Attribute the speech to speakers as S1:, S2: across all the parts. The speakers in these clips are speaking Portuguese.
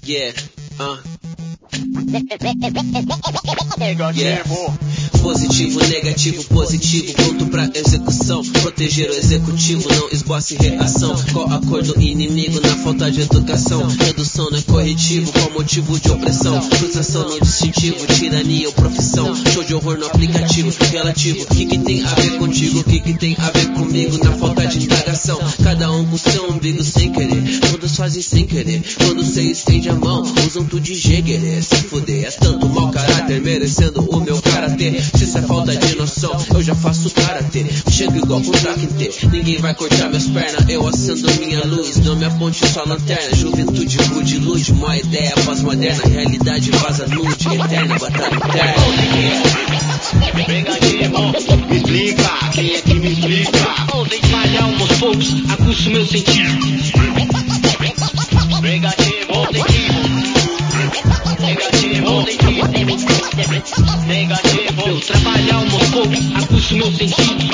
S1: Yeah, yeah. Positivo, negativo, positivo, pronto pra execução. Proteger o executivo, não esboce reação. Qual a cor do inimigo na falta de educação? Redução não é corretivo, qual motivo de opressão? Frustração no distintivo, tirania ou profissão. Show de horror no aplicativo, relativo. O que tem a ver contigo? O que tem a ver comigo? Na falta de indagação, cada um com seu umbigo sem querer. Todos fazem sem querer, quando cê estende a mão, usam tu de jeguerê. Se fuder, é tanto mau caráter, merecendo o meu karatê. Se isso é falta de noção, eu já faço karatê. Chego igual com T, ninguém vai cortar minhas pernas. Eu acendo minha luz, não me aponte só lanterna. Juventude, good, ilude, uma ideia pós-moderna. Realidade vaza nude, eterna, batalha interna.
S2: Negativo, me explica, quem é que me explica? Falhar aos poucos, aguço meu sentido. Negativo, eu trabalhar aos poucos, aguço meu sentido.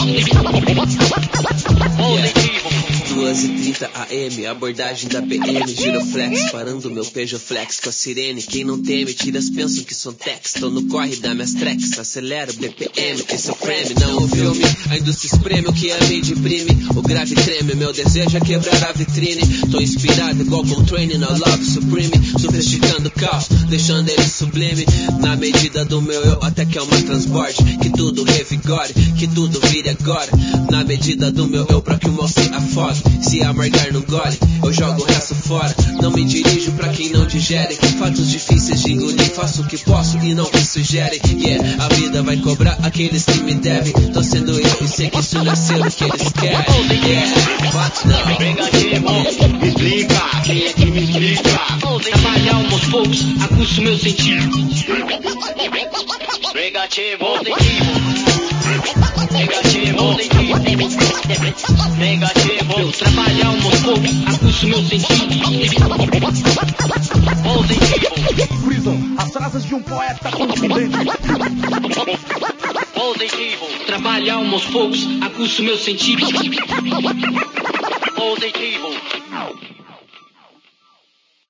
S2: Positivo.
S1: 2h30 AM, abordagem da PM, giroflex, parando meu Peugeot Flex com a sirene. Quem não teme, tiras pensam que são techs. Tô no corre da minhas tracks, acelera o BPM. Esse é o frame, não o filme. A indústria espreme o que a mídia imprime. O grave treme, meu desejo é quebrar a vitrine. Tô inspirado igual Coltrane na Love Supreme. Sofisticando o caos, deixando ele sublime. Na medida do meu eu, até que é uma transborde. Que tudo revigore, que tudo vire agora. Na medida do meu eu, pra que o mal se afogue. Se amargar no gole, eu jogo o resto fora. Não me dirijo pra quem não digere fatos difíceis de engolir, faço o que posso e não o que sugerem. Yeah, a vida vai cobrar aqueles que me devem. Tô sendo eu e sei que isso não é ser o que eles querem. Yeah, but não.
S2: Negativo, me explica, quem é que me explica? Trabalhar aos poucos, aguço meu sentido. Negativo, eu trabalhar aos poucos, aguço meu sentido. Positivo.
S3: Brisam as frases de um poeta contundente.
S2: Positivo. Trabalhar aos poucos, aguço meu sentido. Positivo.